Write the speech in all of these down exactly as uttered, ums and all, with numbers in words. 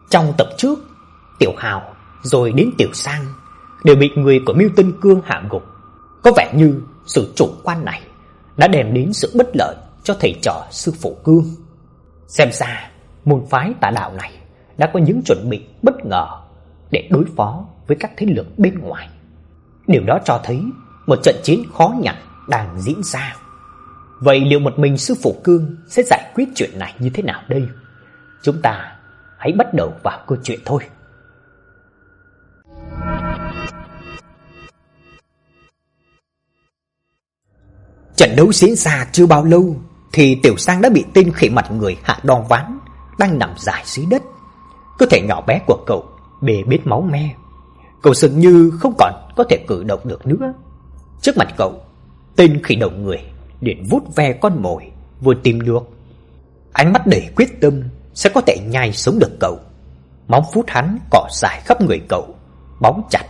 Trong tập trước, Tiểu Hào rồi đến Tiểu Sang đều bị người của Mưu Tân Cương hạ gục. Có vẻ như sự chủ quan này đã đem đến sự bất lợi cho thầy trò sư phụ Cương. Xem ra môn phái tà đạo này đã có những chuẩn bị bất ngờ để đối phó với các thế lực bên ngoài. Điều đó cho thấy một trận chiến khó nhằn đang diễn ra. Vậy liệu một mình sư phụ Cương sẽ giải quyết chuyện này như thế nào đây? Chúng ta hãy bắt đầu vào câu chuyện thôi. Trận đấu diễn ra chưa bao lâu thì Tiểu Sang đã bị tên khỉ mặt người hạ đòn ván đang nằm dài dưới đất. Cơ thể nhỏ bé của cậu bê bết máu me. Cậu dường như không còn có thể cử động được nữa. Trước mặt cậu, tên khỉ đầu người liền vút ve con mồi vừa tìm được. Ánh mắt đầy quyết tâm sẽ có thể nhai sống được cậu. Móng vuốt hắn cọ dài khắp người cậu, bóng chặt.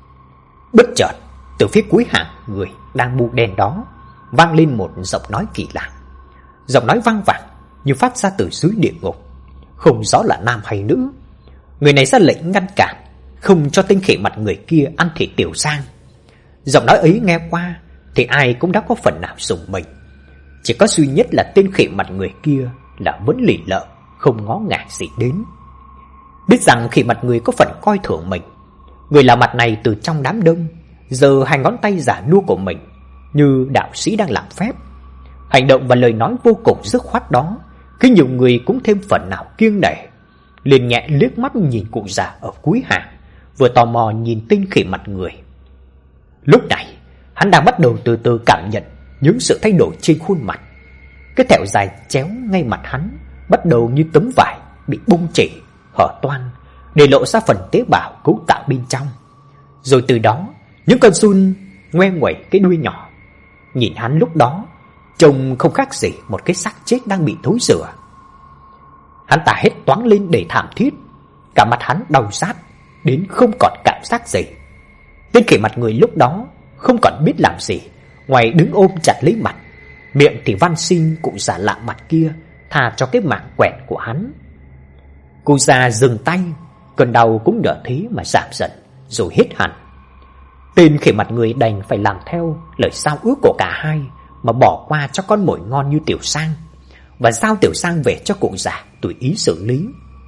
Bất chợt, từ phía cuối hàng người đang bu đen đó vang lên một giọng nói kỳ lạ. Giọng nói vang vẳng như phát ra từ dưới địa ngục, không rõ là nam hay nữ. Người này ra lệnh ngăn cản, không cho tên khỉ mặt người kia ăn thịt Tiểu Sang. Giọng nói ấy nghe qua thì ai cũng đã có phần nào rùng mình. Chỉ có duy nhất là tên khỉ mặt người kia là vẫn lì lợ, không ngó ngàng gì đến. Biết rằng khỉ mặt người có phần coi thường mình, người lạ mặt này từ trong đám đông giơ hai ngón tay giả nua của mình như đạo sĩ đang làm phép. Hành động và lời nói vô cùng dứt khoát đó khiến nhiều người cũng thêm phần nào kiêng nể. Liền nhẹ liếc mắt nhìn cụ già ở cuối hàng, vừa tò mò nhìn tên khỉ mặt người. Lúc này hắn đang bắt đầu từ từ cảm nhận những sự thay đổi trên khuôn mặt. Cái thẹo dài chéo ngay mặt hắn bắt đầu như tấm vải bị bung chỉ, hở toang để lộ ra phần tế bào cấu tạo bên trong. Rồi từ đó những con giun ngoe nguẩy cái đuôi nhỏ. Nhìn hắn lúc đó trông không khác gì một cái xác chết đang bị thối rữa. Hắn ta hét toáng lên để thảm thiết, cả mặt hắn đau rát đến không còn cảm giác gì. Tên khỉ mặt người lúc đó không còn biết làm gì ngoài đứng ôm chặt lấy mặt, miệng thì van xin cụ già lạ mặt kia tha cho cái mạng quẹt của hắn. Cụ già dừng tay, cơn đau cũng đỡ thế mà giảm dần rồi hết hẳn. Tên khỉ mặt người đành phải làm theo lời giao ước của cả hai mà bỏ qua cho con mồi ngon như Tiểu Sang và giao Tiểu Sang về cho cụ già tùy ý xử lý.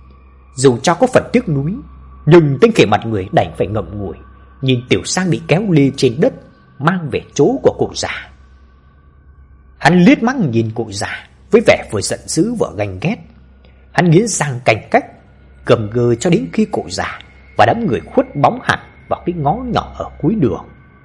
Dù cho có phần tiếc nuối, nhưng tên khỉ mặt người đành phải ngậm ngùi nhìn Tiểu Sang bị kéo lê trên đất mang về chỗ của cụ già. Hắn liếc mắt nhìn cụ già với vẻ vừa giận dữ vừa ganh ghét. Hắn nghiến răng cành cách cầm gừ cho đến khi cụ già và đám người khuất bóng hẳn vào cái ngõ nhỏ ở cuối đường.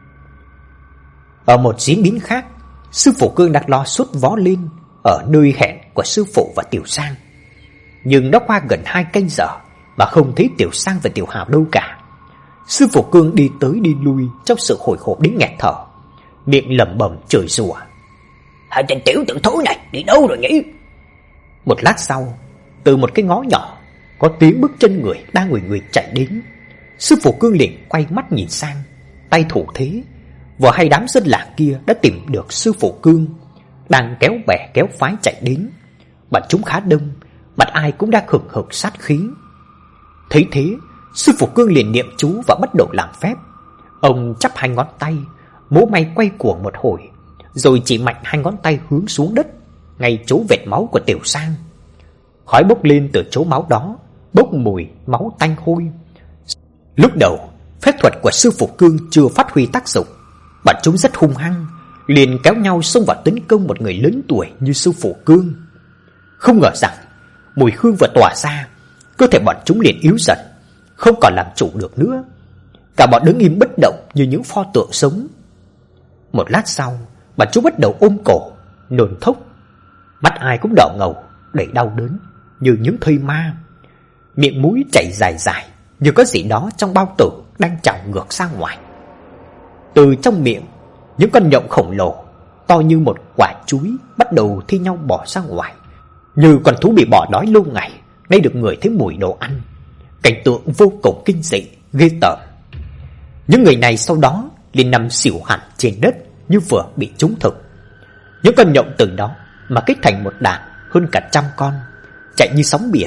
Ở một diễn biến khác, sư phụ Cương đang lo sốt vó lên ở nơi hẹn của sư phụ và Tiểu Sang. Nhưng đã qua gần hai canh giờ mà không thấy Tiểu Sang và Tiểu Hào đâu cả. Sư phụ Cương đi tới đi lui trong sự hồi hộp đến nghẹt thở, miệng lẩm bẩm chửi rủa: "Hai tên tiểu tử thối này đi đâu rồi nhỉ?" Một lát sau, từ một cái ngõ nhỏ có tiếng bước chân người đang ngồi người chạy đến. Sư phụ Cương liền quay mắt nhìn sang, tay thủ thế. Vừa hay đám dân làng kia đã tìm được sư phụ Cương đang kéo bè kéo phái chạy đến. Bọn chúng khá đông, mặt ai cũng đang hừng hực sát khí. Thấy thế, sư phụ Cương liền niệm chú và bắt đầu làm phép. Ông chắp hai ngón tay, múa may quay cuồng một hồi, rồi chỉ mạnh hai ngón tay hướng xuống đất, ngay chỗ vệt máu của Tiểu Sang. Khói bốc lên từ chỗ máu đó, bốc mùi máu tanh hôi. Lúc đầu, phép thuật của sư phụ Cương chưa phát huy tác dụng. Bọn chúng rất hung hăng, liền kéo nhau xông vào tấn công một người lớn tuổi như sư phụ Cương. Không ngờ rằng mùi hương vừa tỏa ra, cơ thể bọn chúng liền yếu dần, không còn làm chủ được nữa. Cả bọn đứng im bất động như những pho tượng sống. Một lát sau, bọn chúng bắt đầu ôm cổ, nôn thốc. Mắt ai cũng đỏ ngầu, đầy đau đớn như những thây ma. Miệng mũi chảy dài dài như có gì đó trong bao tử đang trào ngược ra ngoài. Từ trong miệng, những con nhộng khổng lồ to như một quả chuối bắt đầu thi nhau bỏ ra ngoài, như con thú bị bỏ đói lâu ngày nay được người thấy mùi đồ ăn. Cảnh tượng vô cùng kinh dị, ghê tởm. Những người này sau đó liền nằm xỉu hẳn trên đất như vừa bị trúng thực. Những con nhộng từ đó mà kết thành một đàn hơn cả trăm con, chạy như sóng biển,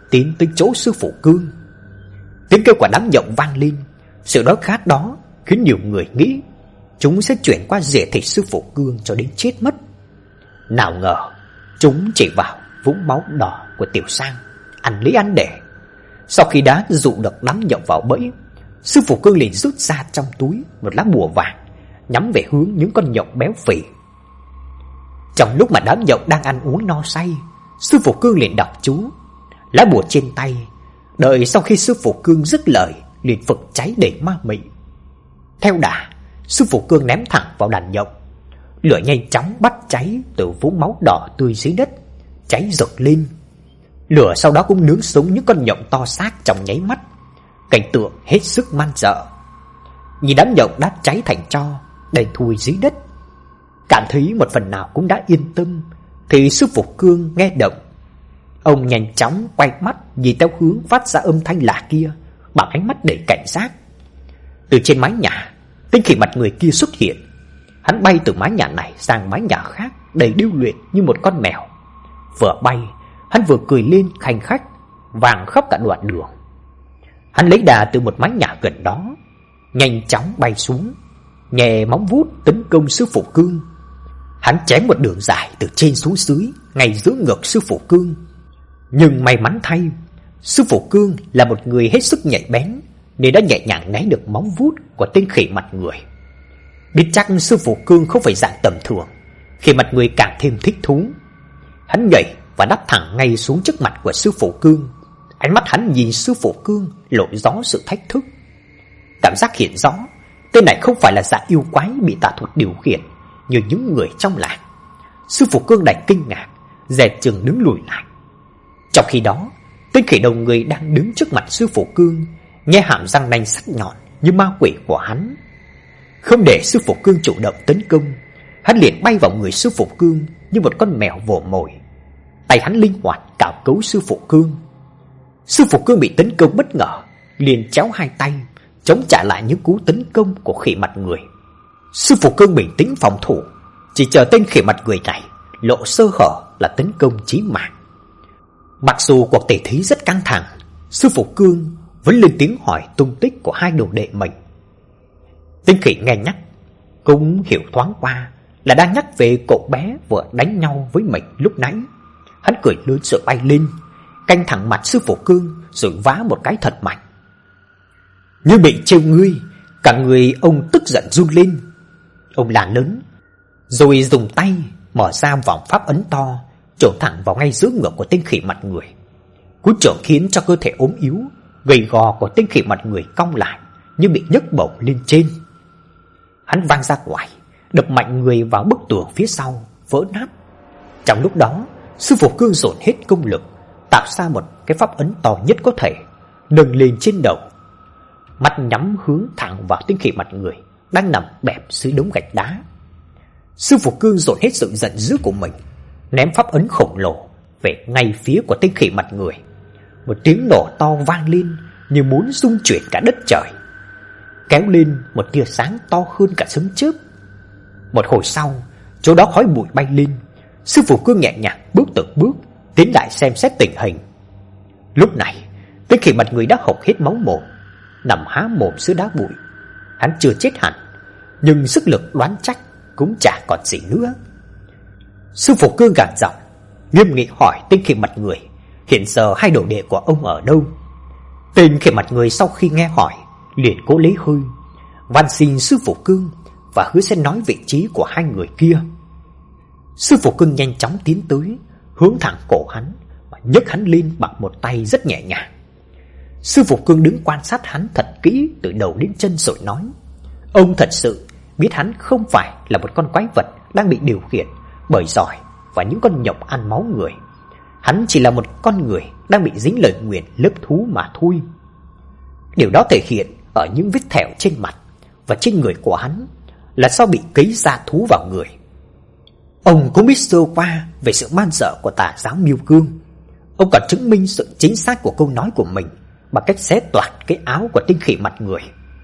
tiến tới chỗ sư phụ Cương. Tiếng kêu của đám nhộng vang lên. Sự đói khát đó khiến nhiều người nghĩ chúng sẽ chuyển qua rỉa thịt sư phụ Cương cho đến chết mất. Nào ngờ chúng chỉ vào vũng máu đỏ của Tiểu Sang, ăn lấy ăn để. Sau khi đã dụ được đám nhộng vào bẫy, sư phụ Cương liền rút ra trong túi một lá bùa vàng, nhắm về hướng những con nhộng béo phì. Trong lúc mà đám nhộng đang ăn uống no say, sư phụ Cương liền đọc chú. Lá bùa trên tay, đợi sau khi sư phụ Cương dứt lời, liền phực cháy để ma mị. Theo đà, sư phụ Cương ném thẳng vào đàn nhộng. Lửa nhanh chóng bắt cháy từ vũng máu đỏ tươi dưới đất, cháy rực lên. Lửa sau đó cũng nướng sống những con nhộng to xác trong nháy mắt. Cảnh tượng hết sức man rợ. Nhìn đám nhộng đã cháy thành tro, đen thui dưới đất, cảm thấy một phần nào cũng đã yên tâm, thì sư phụ Cương nghe động. Ông nhanh chóng quay mắt nhìn theo hướng phát ra âm thanh lạ kia bằng ánh mắt đầy cảnh giác. Từ trên mái nhà, tinh khỉ mặt người kia xuất hiện. Hắn bay từ mái nhà này sang mái nhà khác, đầy điêu luyện như một con mèo. Vừa bay, hắn vừa cười lên khanh khách, vàng khắp cả đoạn đường. Hắn lấy đà từ một mái nhà gần đó, nhanh chóng bay xuống, nhẹ móng vuốt tấn công sư phụ Cương. Hắn chém một đường dài từ trên xuống dưới, ngay giữa ngực sư phụ Cương. Nhưng may mắn thay, sư phụ Cương là một người hết sức nhạy bén, nên đã nhẹ nhàng né được móng vuốt của tên khỉ mặt người. Biết chắc sư phụ Cương không phải dạng tầm thường, khỉ mặt người càng thêm thích thú. Hắn nhảy và đáp thẳng ngay xuống trước mặt của sư phụ Cương. Ánh mắt hắn nhìn sư phụ Cương lộ rõ sự thách thức. Cảm giác hiện rõ tên này không phải là dạng yêu quái bị tà thuật điều khiển như những người trong làng. Sư phụ Cương đành kinh ngạc, dè chừng đứng lùi lại. Trong khi đó, tên khỉ đầu người đang đứng trước mặt sư phụ Cương, nhe hàm răng nanh sắc nhọn như ma quỷ của hắn. Không để sư phụ Cương chủ động tấn công, hắn liền bay vào người sư phụ Cương như một con mèo vồ mồi. Tay hắn linh hoạt cào cấu sư phụ Cương. Sư phụ Cương bị tấn công bất ngờ, liền chéo hai tay chống trả lại những cú tấn công của khỉ mặt người. Sư phụ Cương bình tĩnh phòng thủ, chỉ chờ tên khỉ mặt người này lộ sơ hở là tấn công chí mạng. Mặc dù cuộc tỉ thí rất căng thẳng, sư phụ Cương vẫn lên tiếng hỏi tung tích của hai đồ đệ mình. Tên khỉ nghe nhắc cũng hiểu thoáng qua là đang nhắc về cậu bé vừa đánh nhau với mình lúc nãy. Hắn cười lớn rồi bay lên, canh thẳng mặt sư phụ Cương rồi vá một cái thật mạnh. Như bị trêu ngươi, cả người ông tức giận run lên. Ông la lớn, rồi dùng tay mở ra vòng pháp ấn to, chộp thẳng vào ngay giữa ngực của tên khỉ mặt người. Cú chộp khiến cho cơ thể ốm yếu, gầy gò của tên khỉ mặt người cong lại như bị nhấc bổng lên trên. Hắn văng ra ngoài, đập mạnh người vào bức tường phía sau, vỡ nát. Trong lúc đó, sư phụ Cương dồn hết công lực, tạo ra một cái pháp ấn to nhất có thể, nâng lên trên đầu. Mắt nhắm hướng thẳng vào tên khỉ mặt người đang nằm bẹp dưới đống gạch đá. Sư phụ Cương dồn hết sự giận dữ của mình, ném pháp ấn khổng lồ về ngay phía của tên khỉ mặt người. Một tiếng nổ to vang lên như muốn rung chuyển cả đất trời, kéo lên một tia sáng to hơn cả sấm chớp. Một hồi sau, chỗ đó khói bụi bay lên. Sư phụ Cương nhẹ nhàng bước từng bước tiến lại xem xét tình hình. Lúc này, tên khỉ mặt người đã hộc hết máu mồm, nằm há mồm giữa đá bụi. Hắn chưa chết hẳn, nhưng sức lực đoán chắc cũng chả còn gì nữa. Sư phụ Cương gằn giọng, nghiêm nghị hỏi tên khỉ mặt người hiện giờ hai đồ đệ của ông ở đâu. Tên khỉ mặt người sau khi nghe hỏi liền cố lấy hơi, van xin sư phụ Cương và hứa sẽ nói vị trí của hai người kia. Sư phụ Cương nhanh chóng tiến tới, hướng thẳng cổ hắn và nhấc hắn lên bằng một tay rất nhẹ nhàng. Sư phụ Cương đứng quan sát hắn thật kỹ từ đầu đến chân rồi nói, ông thật sự biết hắn không phải là một con quái vật đang bị điều khiển bởi giỏi và những con nhộng ăn máu người. Hắn chỉ là một con người đang bị dính lời nguyền lớp thú mà thôi. Điều đó thể hiện ở những vết thẹo trên mặt và trên người của hắn là do bị cấy da thú vào người. Ông cũng biết sơ qua về sự man dợ của tà giáo Miêu Cương. Ông còn chứng minh sự chính xác của câu nói của mình bằng cách xé toạc cái áo của tên khỉ mặt người.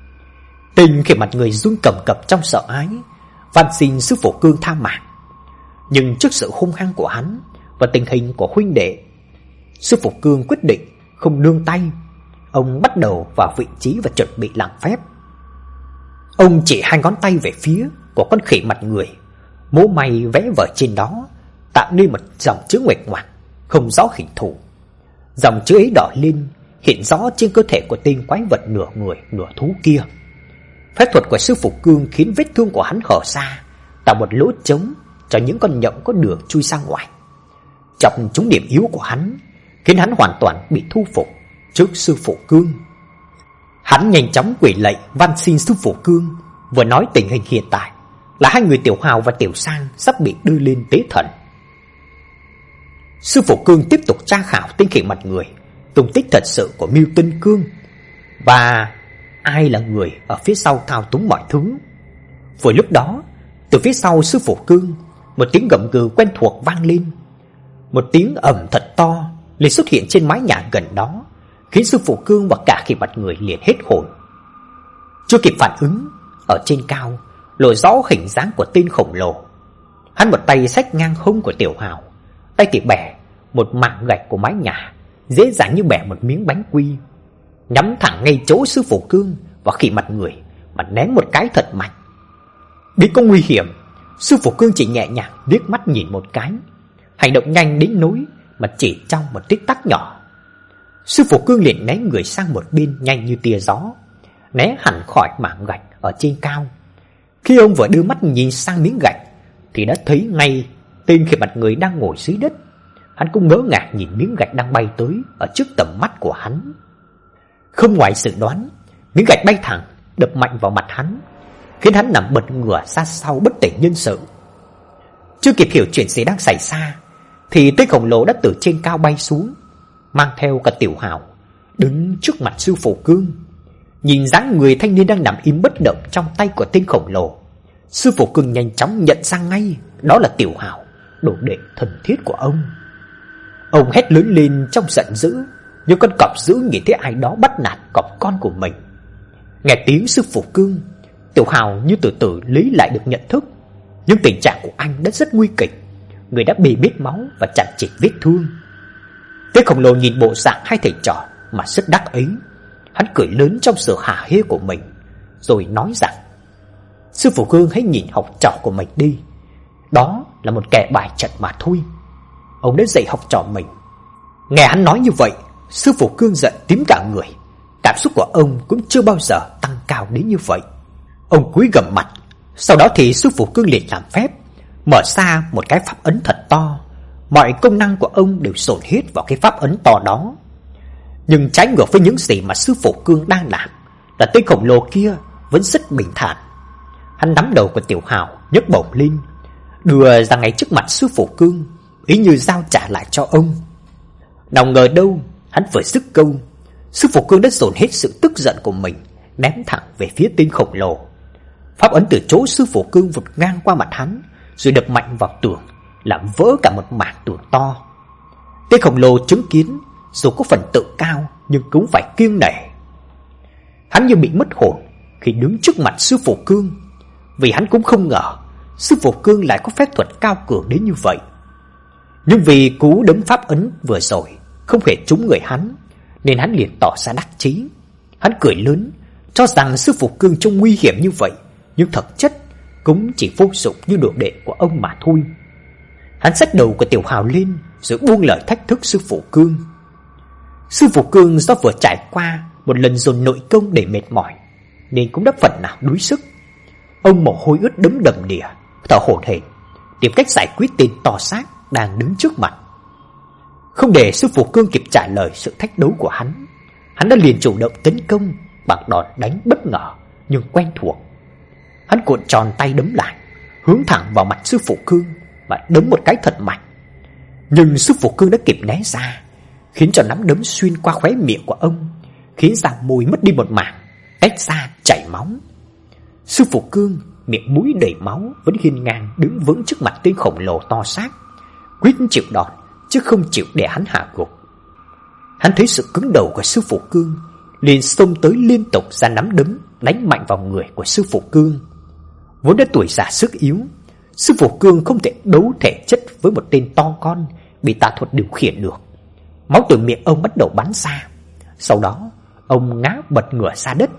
Tên khỉ mặt người run cầm cập trong sợ hãi, van xin sư phụ Cương tha mạng. Nhưng trước sự hung hăng của hắn và tình hình của huynh đệ, sư phụ Cương quyết định không nương tay. Ông bắt đầu vào vị trí và chuẩn bị làm phép. Ông chỉ hai ngón tay về phía của con khỉ mặt người, múa may vẽ vời trên đó, tạo nên một dòng chữ nguệch ngoạc không rõ hình thù. Dòng chữ ấy đỏ lên, hiện rõ trên cơ thể của tên quái vật nửa người nửa thú kia. Phép thuật của sư phụ Cương khiến vết thương của hắn hở ra, tạo một lỗ trống cho những con nhộng có đường chui ra ngoài. Chọc trúng điểm yếu của hắn, khiến hắn hoàn toàn bị thu phục trước sư phụ Cương. Hắn nhanh chóng quỳ lạy van xin sư phụ Cương, vừa nói tình hình hiện tại là hai người Tiểu Hào và Tiểu Sang sắp bị đưa lên tế thần. Sư phụ Cương tiếp tục tra khảo tên khỉ mặt người, tung tích thật sự của Mưu Tân Cương và ai là người ở phía sau thao túng mọi thứ. Vừa lúc đó, từ phía sau sư phụ Cương, một tiếng gầm gừ quen thuộc vang lên. Một tiếng ầm thật to liền xuất hiện trên mái nhà gần đó, khiến sư phụ Cương và cả khỉ mặt người liền hết hồn. Chưa kịp phản ứng, ở trên cao lộ rõ hình dáng của tên khổng lồ. Hắn một tay xách ngang hông của Tiểu Hào, tay thì bẻ một mảng gạch của mái nhà, dễ dàng như bẻ một miếng bánh quy, nhắm thẳng ngay chỗ sư phụ Cương và khỉ mặt người mà ném một cái thật mạnh. Biết có nguy hiểm, sư phụ Cương chỉ nhẹ nhàng liếc mắt nhìn một cái, hành động nhanh đến nỗi mà chỉ trong một tích tắc nhỏ, sư phụ Cương liền né người sang một bên nhanh như tia gió, né hẳn khỏi mảng gạch ở trên cao. Khi ông vừa đưa mắt nhìn sang miếng gạch thì đã thấy ngay tên khỉ mặt người đang ngồi dưới đất. Hắn cũng ngỡ ngàng nhìn miếng gạch đang bay tới ở trước tầm mắt của hắn. Không ngoài dự đoán, miếng gạch bay thẳng đập mạnh vào mặt hắn, khiến hắn nằm bật ngửa ra sau bất tỉnh nhân sự. Chưa kịp hiểu chuyện gì đang xảy ra thì tên khổng lồ đã từ trên cao bay xuống, mang theo cả Tiểu Hào, đứng trước mặt sư phụ Cương. Nhìn dáng người thanh niên đang nằm im bất động trong tay của tên khổng lồ, sư phụ Cương nhanh chóng nhận ra ngay đó là Tiểu Hào, đồ đệ thân thiết của ông. Ông hét lớn lên trong giận dữ, như con cọp dữ nhìn thấy ai đó bắt nạt cọp con của mình. Nghe tiếng sư phụ Cương, Tiểu Hào như từ từ lấy lại được nhận thức, nhưng tình trạng của anh đã rất nguy kịch, người đã bê bết máu và chằng chịt vết thương. Tên khổng lồ nhìn bộ dạng hai thầy trò mà rất đắc ý, hắn cười lớn trong sự hả hê của mình, rồi nói rằng: sư phụ Cương hãy nhìn học trò của mình đi, đó là một kẻ bài trận mà thôi. Ông đã dạy học trò mình. Nghe hắn nói như vậy, sư phụ Cương giận tím cả người. Cảm xúc của ông cũng chưa bao giờ tăng cao đến như vậy. Ông cúi gằm mặt. Sau đó thì sư phụ Cương liền làm phép, mở ra một cái pháp ấn thật to. Mọi công năng của ông đều dồn hết vào cái pháp ấn to đó. Nhưng trái ngược với những gì mà sư phụ Cương đang làm, là tên khổng lồ kia vẫn rất bình thản. Hắn nắm đầu của Tiểu Hào nhấc bổng lên, đưa ra ngay trước mặt sư phụ Cương, ý như giao trả lại cho ông. Nào ngờ đâu, hắn vừa dứt câu, sư phụ Cương đã dồn hết sự tức giận của mình ném thẳng về phía tên khổng lồ. Pháp ấn từ chỗ sư phụ Cương vụt ngang qua mặt hắn, rồi đập mạnh vào tường, làm vỡ cả một mảng tường to. Tên khổng lồ chứng kiến, dù có phần tự cao nhưng cũng phải kiêng nể. Hắn như bị mất hồn khi đứng trước mặt sư phụ Cương, vì hắn cũng không ngờ sư phụ Cương lại có phép thuật cao cường đến như vậy. Nhưng vì cú đấm pháp ấn vừa rồi không hề trúng người hắn, nên hắn liền tỏ ra đắc chí. Hắn cười lớn, cho rằng sư phụ Cương trông nguy hiểm như vậy, nhưng thực chất cũng chỉ vô dụng như đồ đệ của ông mà thôi. Hắn xách đầu của Tiểu Hào lên, rồi buông lời thách thức sư phụ Cương. Sư phụ Cương do vừa trải qua một lần dồn nội công để mệt mỏi, nên cũng đã phần nào đuối sức. Ông mồ hôi ướt đẫm đầm đìa, thở hổn hển, tìm cách giải quyết tên to xác đang đứng trước mặt. Không để sư phụ Cương kịp trả lời sự thách đấu của hắn, hắn đã liền chủ động tấn công bằng đòn đánh bất ngờ nhưng quen thuộc. Hắn cuộn tròn tay đấm lại, hướng thẳng vào mặt sư phụ Cương và đấm một cái thật mạnh. Nhưng sư phụ Cương đã kịp né ra, khiến cho nắm đấm xuyên qua khóe miệng của ông, khiến răng môi mất đi một mảng, tách ra chảy máu. Sư phụ Cương miệng mũi đầy máu vẫn hiên ngang đứng vững trước mặt tên khổng lồ to xác, quyết chịu đòn chứ không chịu để hắn hạ gục. Hắn thấy sự cứng đầu của sư phụ Cương, liền xông tới liên tục ra nắm đấm đánh mạnh vào người của sư phụ Cương. Vốn đã tuổi già sức yếu, sư phụ Cương không thể đấu thể chất với một tên to con bị tà thuật điều khiển được. Máu từ miệng ông bắt đầu bắn ra, Sau đó, ông ngã bật ngửa ra đất.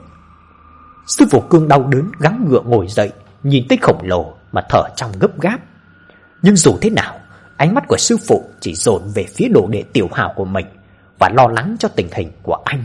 Sư phụ Cương đau đớn gắng gượng ngồi dậy, nhìn tên khổng lồ mà thở trong gấp gáp. Nhưng dù thế nào, ánh mắt của sư phụ chỉ dồn về phía đồ đệ Tiểu Hào của mình và lo lắng cho tình hình của anh.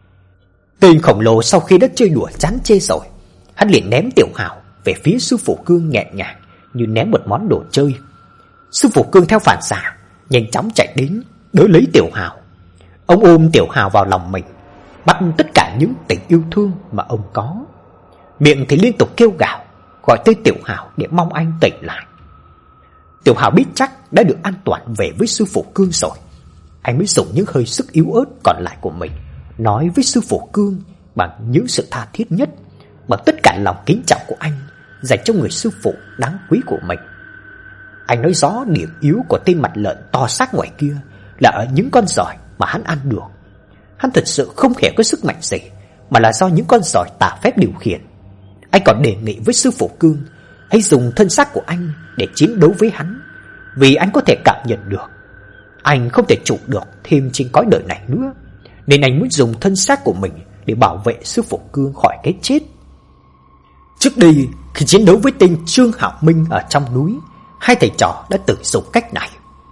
Tên khổng lồ sau khi đã chơi đùa chán chê rồi, hắn liền ném Tiểu Hào về phía sư phụ Cương nhẹ nhàng như ném một món đồ chơi. Sư phụ Cương theo phản xạ nhanh chóng chạy đến đỡ lấy Tiểu Hào. Ông ôm Tiểu Hào vào lòng mình, bắt tất cả những tình yêu thương mà ông có, miệng thì liên tục kêu gào gọi tên Tiểu Hào để mong anh tỉnh lại. Tiểu Hào biết chắc đã được an toàn về với sư phụ Cương rồi, anh mới dùng những hơi sức yếu ớt còn lại của mình nói với sư phụ Cương bằng những sự tha thiết nhất, bằng tất cả lòng kính trọng của anh dành cho người sư phụ đáng quý của mình. Anh nói rõ điểm yếu của tên mặt lợn to xác ngoài kia là ở những con giỏi mà hắn ăn được. Hắn thật sự không hề có sức mạnh gì, mà là do những con giỏi tà phép điều khiển. Anh còn đề nghị với sư phụ Cương hãy dùng thân xác của anh để chiến đấu với hắn, vì anh có thể cảm nhận được anh không thể trụ được thêm trên cõi đời này nữa, nên anh muốn dùng thân xác của mình để bảo vệ sư phụ Cương khỏi cái chết. Trước đây, khi chiến đấu với tên Trương Hạo Minh ở trong núi, hai thầy trò đã từng dùng cách này.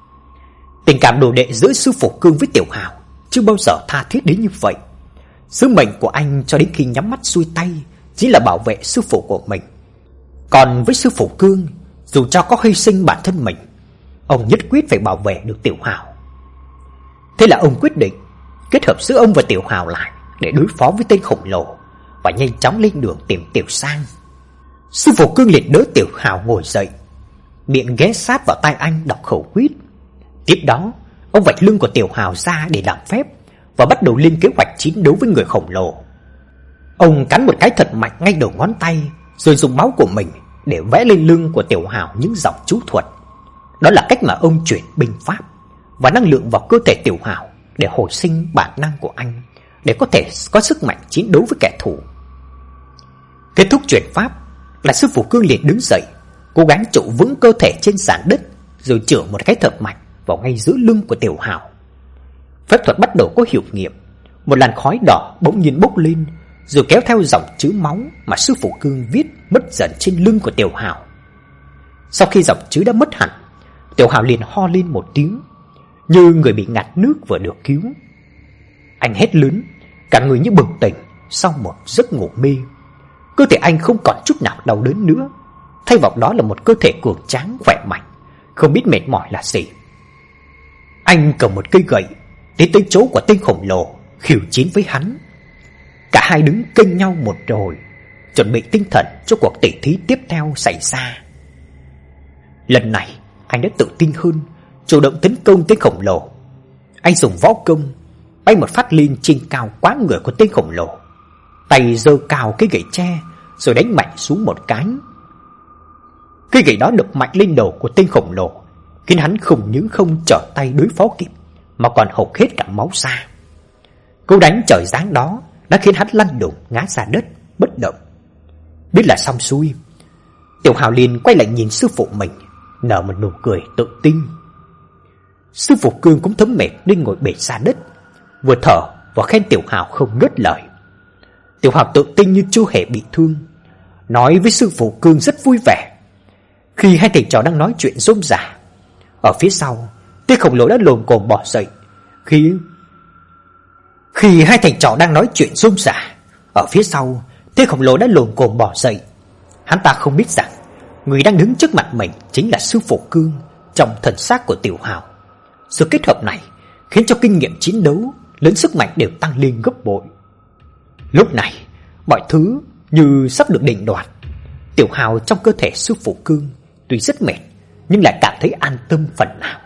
Tình cảm đồ đệ giữa sư phụ Cương với Tiểu Hào chưa bao giờ tha thiết đến như vậy. Sứ mệnh của anh cho đến khi nhắm mắt xuôi tay chỉ là bảo vệ sư phụ của mình. Còn với sư phụ Cương, dù cho có hy sinh bản thân mình, ông nhất quyết phải bảo vệ được Tiểu Hào. Thế là ông quyết định kết hợp giữa ông và Tiểu Hào lại để đối phó với tên khổng lồ và nhanh chóng lên đường tìm Tiểu Sang. Sư phụ Cương liền đỡ Tiểu Hào ngồi dậy, miệng ghé sát vào tai anh đọc khẩu quyết. Tiếp đó, ông vạch lưng của Tiểu Hào ra để làm phép và bắt đầu lên kế hoạch chiến đấu với người khổng lồ. Ông cắn một cái thật mạnh ngay đầu ngón tay, rồi dùng máu của mình để vẽ lên lưng của Tiểu Hào những dòng chú thuật. Đó là cách mà ông chuyển binh pháp và năng lượng vào cơ thể Tiểu Hào để hồi sinh bản năng của anh, để có thể có sức mạnh chiến đấu với kẻ thù. Kết thúc chuyển pháp là sư phụ Cương liền đứng dậy, cố gắng trụ vững cơ thể trên sàn đất, rồi chưởng một cái thật mạnh vào ngay giữa lưng của Tiểu Hào. Phép thuật bắt đầu có hiệu nghiệm. Một làn khói đỏ bỗng nhiên bốc lên, rồi kéo theo dòng chữ máu mà sư phụ Cương viết mất dần trên lưng của Tiểu Hào. Sau khi dòng chữ đã mất hẳn, Tiểu Hào liền ho lên một tiếng, như người bị ngạt nước vừa được cứu. Anh hét lớn, cả người như bừng tỉnh sau một giấc ngủ mê. Cơ thể anh không còn chút nào đau đớn nữa, thay vào đó là một cơ thể cường tráng khỏe mạnh, không biết mệt mỏi là gì. Anh cầm một cây gậy đến tới chỗ của tên khổng lồ, khiêu chiến với hắn. Cả hai đứng kênh nhau một hồi, chuẩn bị tinh thần cho cuộc tỉ thí tiếp theo xảy ra. Lần này anh đã tự tin hơn, chủ động tấn công tên khổng lồ. Anh dùng võ công bay một phát lên trên cao quá người của tên khổng lồ, tay giơ cao cái gậy tre rồi đánh mạnh xuống một cái. Cái gậy đó đập mạnh lên đầu của tên khổng lồ, khiến hắn không những không trở tay đối phó kịp, mà còn hộc hết cả máu ra. Cú đánh trời giáng đó đã khiến hắn lăn đùng ngã ra đất bất động. Biết là xong xuôi, Tiểu Hào liền quay lại nhìn sư phụ mình, nở một nụ cười tự tin. Sư phụ Cương cũng thấm mệt nên ngồi bệt ra đất, vừa thở vừa khen Tiểu Hào không ngớt lời. Tiểu Hào tự tin như chưa hề bị thương, nói với sư phụ Cương rất vui vẻ. Khi hai thầy trò đang nói chuyện rôm rả, ở phía sau, tên khổng lồ đã lồm cồm bò dậy. Khi Khi hai thầy trò đang nói chuyện rôm rả, ở phía sau, tên khổng lồ đã lồm cồm bò dậy. Hắn ta không biết rằng người đang đứng trước mặt mình chính là sư phụ Cương trong thần xác của Tiểu Hào. Sự kết hợp này khiến cho kinh nghiệm chiến đấu lẫn sức mạnh đều tăng lên gấp bội. Lúc này, mọi thứ như sắp được định đoạt. Tiểu Hào trong cơ thể sư phụ Cương tuy rất mệt, nhưng lại cảm thấy an tâm phần nào.